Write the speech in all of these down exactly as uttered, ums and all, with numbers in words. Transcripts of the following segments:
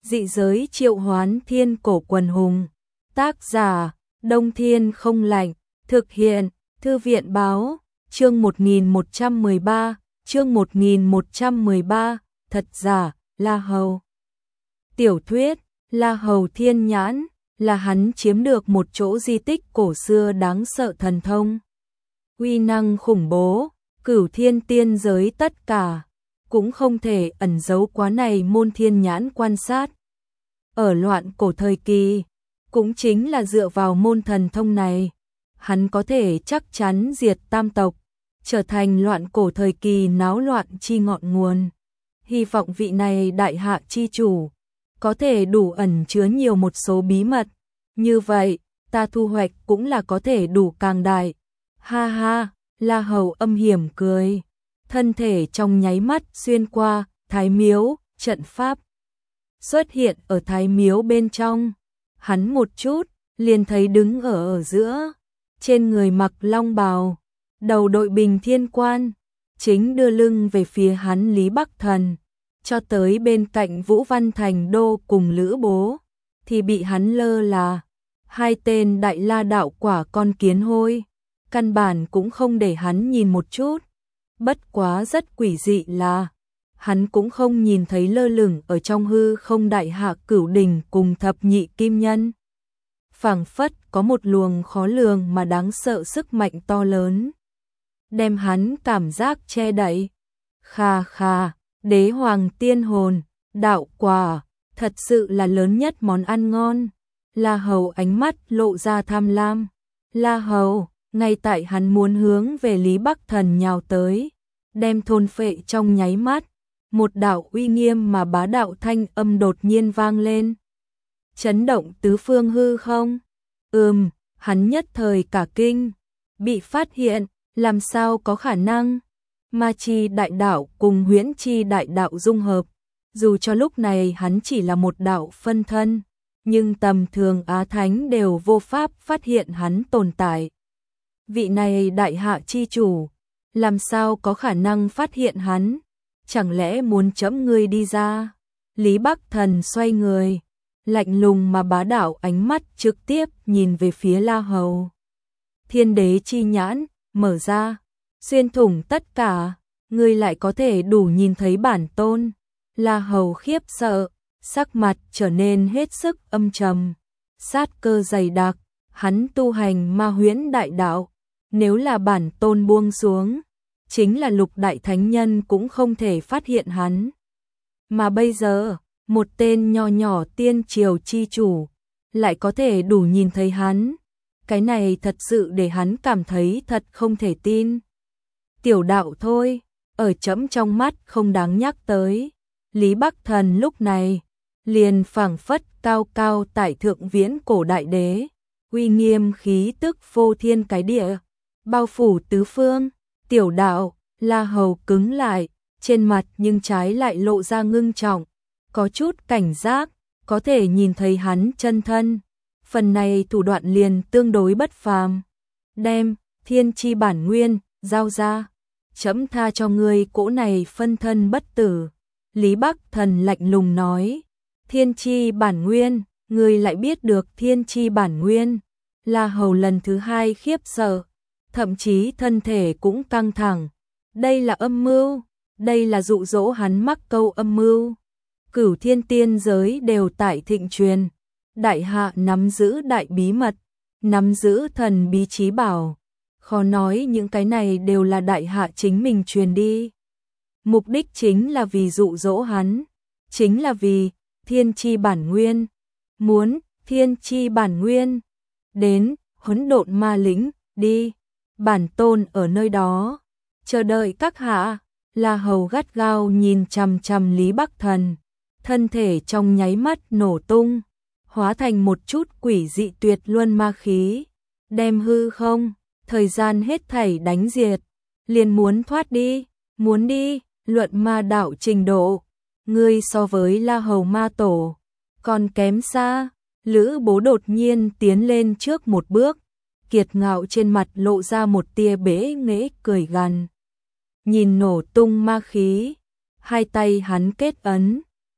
Dị giới triệu hoán thiên cổ quần hùng. Tác giả, Đông Thiên không lạnh. Thực hiện, Thư viện báo, chương một nghìn một trăm mười ba, chương một nghìn một trăm mười ba, thật giả, La Hầu. Tiểu thuyết, La Hầu Thiên Nhãn, là hắn chiếm được một chỗ di tích cổ xưa đáng sợ thần thông. Uy năng khủng bố, cửu thiên tiên giới tất cả, cũng không thể ẩn giấu quá này môn thiên nhãn quan sát. Ở loạn cổ thời kỳ, cũng chính là dựa vào môn thần thông này, hắn có thể chắc chắn diệt tam tộc, trở thành loạn cổ thời kỳ náo loạn chi ngọn nguồn. Hy vọng vị này đại hạ chi chủ, có thể đủ ẩn chứa nhiều một số bí mật, như vậy, ta thu hoạch cũng là có thể đủ càng đại. Ha ha, La Hầu âm hiểm cười, thân thể trong nháy mắt xuyên qua Thái Miếu, trận pháp xuất hiện ở Thái Miếu bên trong. Hắn một chút, liền thấy đứng ở ở giữa, trên người mặc long bào, đầu đội bình thiên quan, chính đưa lưng về phía hắn Lý Bắc Thần, cho tới bên cạnh Vũ Văn Thành Đô cùng Lữ Bố, thì bị hắn lơ là, hai tên đại la đạo quả con kiến hôi, căn bản cũng không để hắn nhìn một chút. Bất quá rất quỷ dị là, hắn cũng không nhìn thấy lơ lửng ở trong hư không đại hạ cửu đỉnh cùng thập nhị kim nhân. Phảng phất có một luồng khó lường mà đáng sợ sức mạnh to lớn, đem hắn cảm giác che đậy. Kha kha, đế hoàng tiên hồn, đạo quả, thật sự là lớn nhất món ăn ngon. La Hầu ánh mắt lộ ra tham lam. La Hầu, ngay tại hắn muốn hướng về Lý Bắc Thần nhào tới, đem thôn phệ trong nháy mắt, một đạo uy nghiêm mà bá đạo thanh âm đột nhiên vang lên, chấn động tứ phương hư không. Ừm, hắn nhất thời cả kinh, bị phát hiện, làm sao có khả năng? Ma chi đại đạo cùng huyễn chi đại đạo dung hợp, dù cho lúc này hắn chỉ là một đạo phân thân, nhưng tầm thường Á Thánh đều vô pháp phát hiện hắn tồn tại. Vị này đại hạ chi chủ, làm sao có khả năng phát hiện hắn? Chẳng lẽ muốn chấm ngươi đi ra? Lý Bắc Thần xoay người, lạnh lùng mà bá đạo ánh mắt trực tiếp nhìn về phía La Hầu. Thiên đế chi nhãn, mở ra, xuyên thủng tất cả, ngươi lại có thể đủ nhìn thấy bản tôn. La Hầu khiếp sợ, sắc mặt trở nên hết sức âm trầm, sát cơ dày đặc, hắn tu hành ma huyễn đại đạo, nếu là bản tôn buông xuống, chính là lục đại thánh nhân cũng không thể phát hiện hắn. Mà bây giờ, một tên nho nhỏ tiên triều chi chủ, lại có thể đủ nhìn thấy hắn. Cái này thật sự để hắn cảm thấy thật không thể tin. Tiểu đạo thôi, ở trẫm trong mắt không đáng nhắc tới. Lý Bắc Thần lúc này, liền phảng phất cao cao tại thượng viễn cổ đại đế, uy nghiêm khí tức phô thiên cái địa, bao phủ tứ phương. Tiểu đạo, La Hầu cứng lại, trên mặt nhưng trái lại lộ ra ngưng trọng, có chút cảnh giác, có thể nhìn thấy hắn chân thân. Phần này thủ đoạn liền tương đối bất phàm. Đem thiên chi bản nguyên giao ra, chấm tha cho ngươi cỗ này phân thân bất tử. Lý Bắc Thần lạnh lùng nói. Thiên chi bản nguyên, ngươi lại biết được thiên chi bản nguyên? La Hầu lần thứ hai khiếp sợ, thậm chí thân thể cũng căng thẳng. Đây là âm mưu, đây là dụ dỗ hắn mắc câu âm mưu. Cửu thiên tiên giới đều tại thịnh truyền, đại hạ nắm giữ đại bí mật, nắm giữ thần bí trí bảo. Khó nói những cái này đều là đại hạ chính mình truyền đi. Mục đích chính là vì dụ dỗ hắn, chính là vì thiên chi bản nguyên. Muốn thiên chi bản nguyên, đến hỗn độn ma lĩnh, đi. Bản tôn ở nơi đó, chờ đợi các hạ. La Hầu gắt gao nhìn chằm chằm Lý Bắc Thần, thân thể trong nháy mắt nổ tung, hóa thành một chút quỷ dị tuyệt luân ma khí, đem hư không, thời gian hết thảy đánh diệt. Liền muốn thoát đi, muốn đi, luận ma đạo trình độ, ngươi so với La Hầu ma tổ còn kém xa. Lữ Bố đột nhiên tiến lên trước một bước, kiệt ngạo trên mặt lộ ra một tia bế nghễ cười gằn. Nhìn nổ tung ma khí, hai tay hắn kết ấn,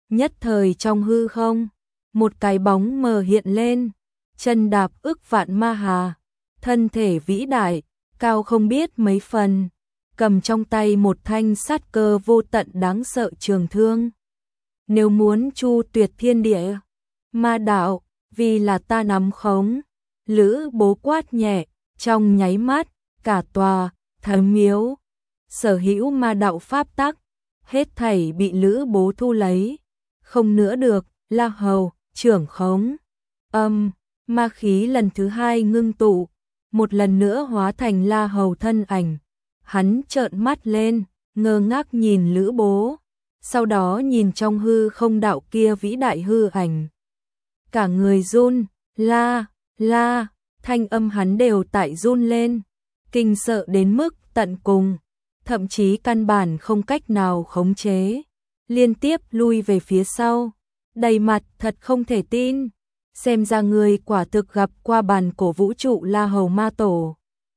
Nhất thời trong hư không, một cái bóng mờ hiện lên, chân đạp ức vạn ma hà, thân thể vĩ đại, cao không biết mấy phần, cầm trong tay một thanh sát cơ vô tận đáng sợ trường thương. Nếu muốn chu tuyệt thiên địa, ma đạo, vì là ta nắm khống. Lữ Bố quát nhẹ, trong nháy mắt, cả tòa Thái Miếu, sở hữu ma đạo pháp tắc, hết thảy bị Lữ Bố thu lấy, không nữa được. La Hầu trưởng khống. Âm, ma khí lần thứ hai ngưng tụ, một lần nữa hóa thành La Hầu thân ảnh. Hắn trợn mắt lên, ngơ ngác nhìn Lữ Bố, sau đó nhìn trong hư không đạo kia vĩ đại hư ảnh. Cả người run, la, la, thanh âm hắn đều tại run lên, kinh sợ đến mức tận cùng, thậm chí căn bản không cách nào khống chế, liên tiếp lui về phía sau, đầy mặt thật không thể tin, xem ra người quả thực gặp qua bàn cổ vũ trụ La Hầu ma tổ.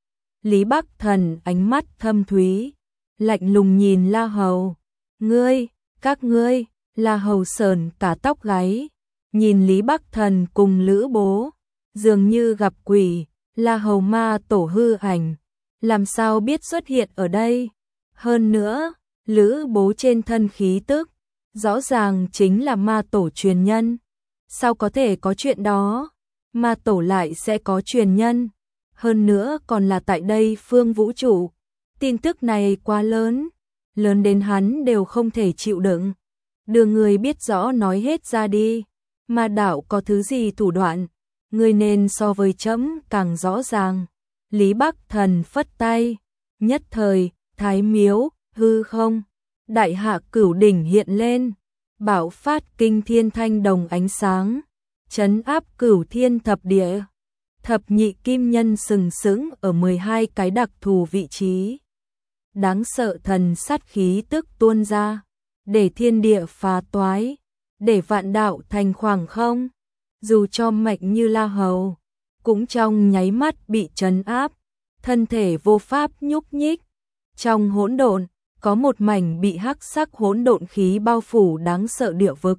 Lý Bắc Thần ánh mắt thâm thúy, lạnh lùng nhìn La Hầu, ngươi, các ngươi. La Hầu sờn cả tóc gáy, nhìn Lý Bắc Thần cùng Lữ Bố, dường như gặp quỷ. La Hầu ma tổ hư ảnh, làm sao biết xuất hiện ở đây? Hơn nữa, Lữ Bố trên thân khí tức, rõ ràng chính là ma tổ truyền nhân. Sao có thể có chuyện đó? Ma tổ lại sẽ có truyền nhân, hơn nữa còn là tại đây phương vũ trụ. Tin tức này quá lớn, lớn đến hắn đều không thể chịu đựng. Đưa người biết rõ nói hết ra đi, ma đạo có thứ gì thủ đoạn, người nên so với trẫm càng rõ ràng. Lý Bắc Thần phất tay, nhất thời, Thái Miếu, hư không, đại hạ cửu đỉnh hiện lên, bạo phát kinh thiên thanh đồng ánh sáng, trấn áp cửu thiên thập địa. Thập nhị kim nhân sừng sững ở mười hai cái đặc thù vị trí. Đáng sợ thần sát khí tức tuôn ra, để thiên địa phá toái, để vạn đạo thành khoảng không. Dù cho mạnh như La Hầu, cũng trong nháy mắt bị trấn áp, thân thể vô pháp nhúc nhích. Trong hỗn độn, có một mảnh bị hắc sắc hỗn độn khí bao phủ đáng sợ địa vực.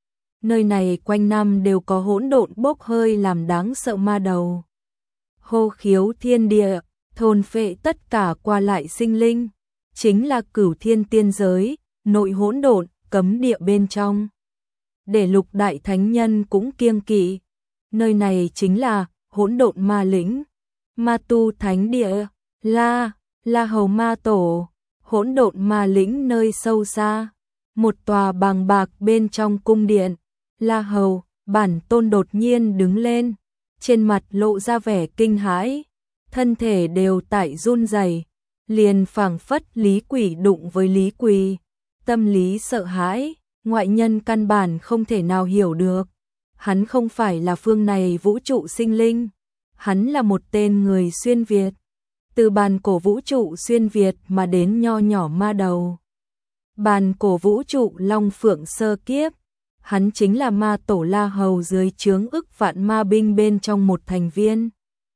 Nơi này quanh năm đều có hỗn độn bốc hơi làm đáng sợ ma đầu. Hô khiếu thiên địa, thôn phệ tất cả qua lại sinh linh, chính là cửu thiên tiên giới, nội hỗn độn, cấm địa bên trong. Để lục đại thánh nhân cũng kiêng kỵ, nơi này chính là hỗn độn ma lĩnh, ma tu thánh địa, La, La Hầu ma tổ, hỗn độn ma lĩnh nơi sâu xa, một tòa bàng bạc bên trong cung điện. La Hầu, bản tôn đột nhiên đứng lên, trên mặt lộ ra vẻ kinh hãi, thân thể đều tại run rẩy, liền phảng phất Lý Quỷ đụng với Lý Quỳ, tâm lý sợ hãi, ngoại nhân căn bản không thể nào hiểu được. Hắn không phải là phương này vũ trụ sinh linh, hắn là một tên người xuyên Việt, từ bàn cổ vũ trụ xuyên Việt mà đến nho nhỏ ma đầu. Bàn cổ vũ trụ Long Phượng sơ kiếp, hắn chính là ma tổ La Hầu dưới trướng ức vạn ma binh bên trong một thành viên.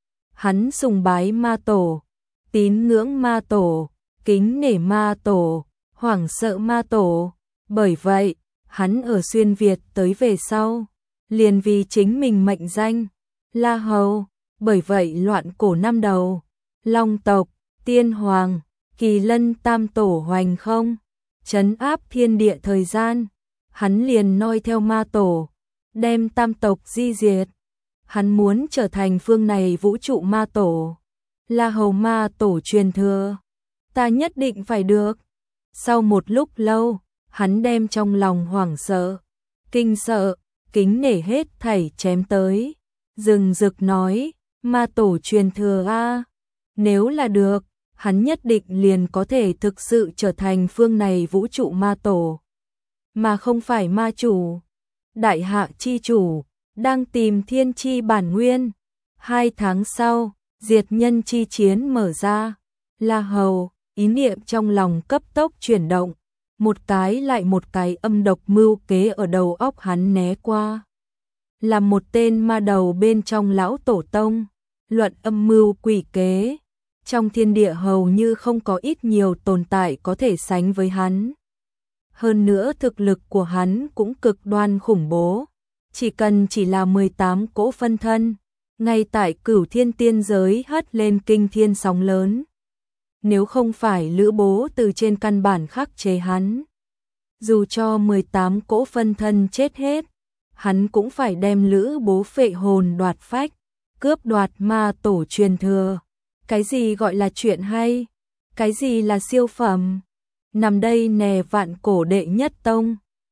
Hắn sùng bái ma tổ, tín ngưỡng ma tổ, kính nể ma tổ, hoảng sợ ma tổ. Bởi vậy, hắn ở xuyên Việt tới về sau, liền vì chính mình mệnh danh La Hầu. Bởi vậy loạn cổ năm đầu, Long tộc, Tiên Hoàng, Kỳ Lân tam tổ hoành không, trấn áp thiên địa thời gian. Hắn liền noi theo ma tổ, đem tam tộc di diệt. Hắn muốn trở thành phương này vũ trụ ma tổ, La Hầu ma tổ truyền thừa. Ta nhất định phải được. Sau một lúc lâu, hắn đem trong lòng hoảng sợ, kinh sợ, kính nể hết thảy chém tới. Rừng rực nói, ma tổ truyền thừa a, nếu là được, hắn nhất định liền có thể thực sự trở thành phương này vũ trụ ma tổ, mà không phải ma chủ. Đại hạ chi chủ đang tìm thiên chi bản nguyên. Hai tháng sau, diệt nhân chi chiến mở ra. La Hầu, ý niệm trong lòng cấp tốc chuyển động, một cái lại một cái âm độc mưu kế ở đầu óc hắn né qua. Là một tên ma đầu bên trong lão tổ tông, luận âm mưu quỷ kế, trong thiên địa hầu như không có ít nhiều tồn tại có thể sánh với hắn. hơn nữa thực lực của hắn cũng cực đoan khủng bố. Chỉ cần chỉ là mười tám cỗ phân thân, ngay tại Cửu Thiên tiên giới hất lên kinh thiên sóng lớn. Nếu không phải Lữ Bố từ trên căn bản khắc chế hắn, dù cho mười tám cỗ phân thân chết hết, hắn cũng phải đem Lữ Bố phệ hồn đoạt phách, cướp đoạt ma tổ truyền thừa. Cái gì gọi là chuyện hay? Cái gì là siêu phẩm? Nằm đây nè vạn cổ đệ nhất tông.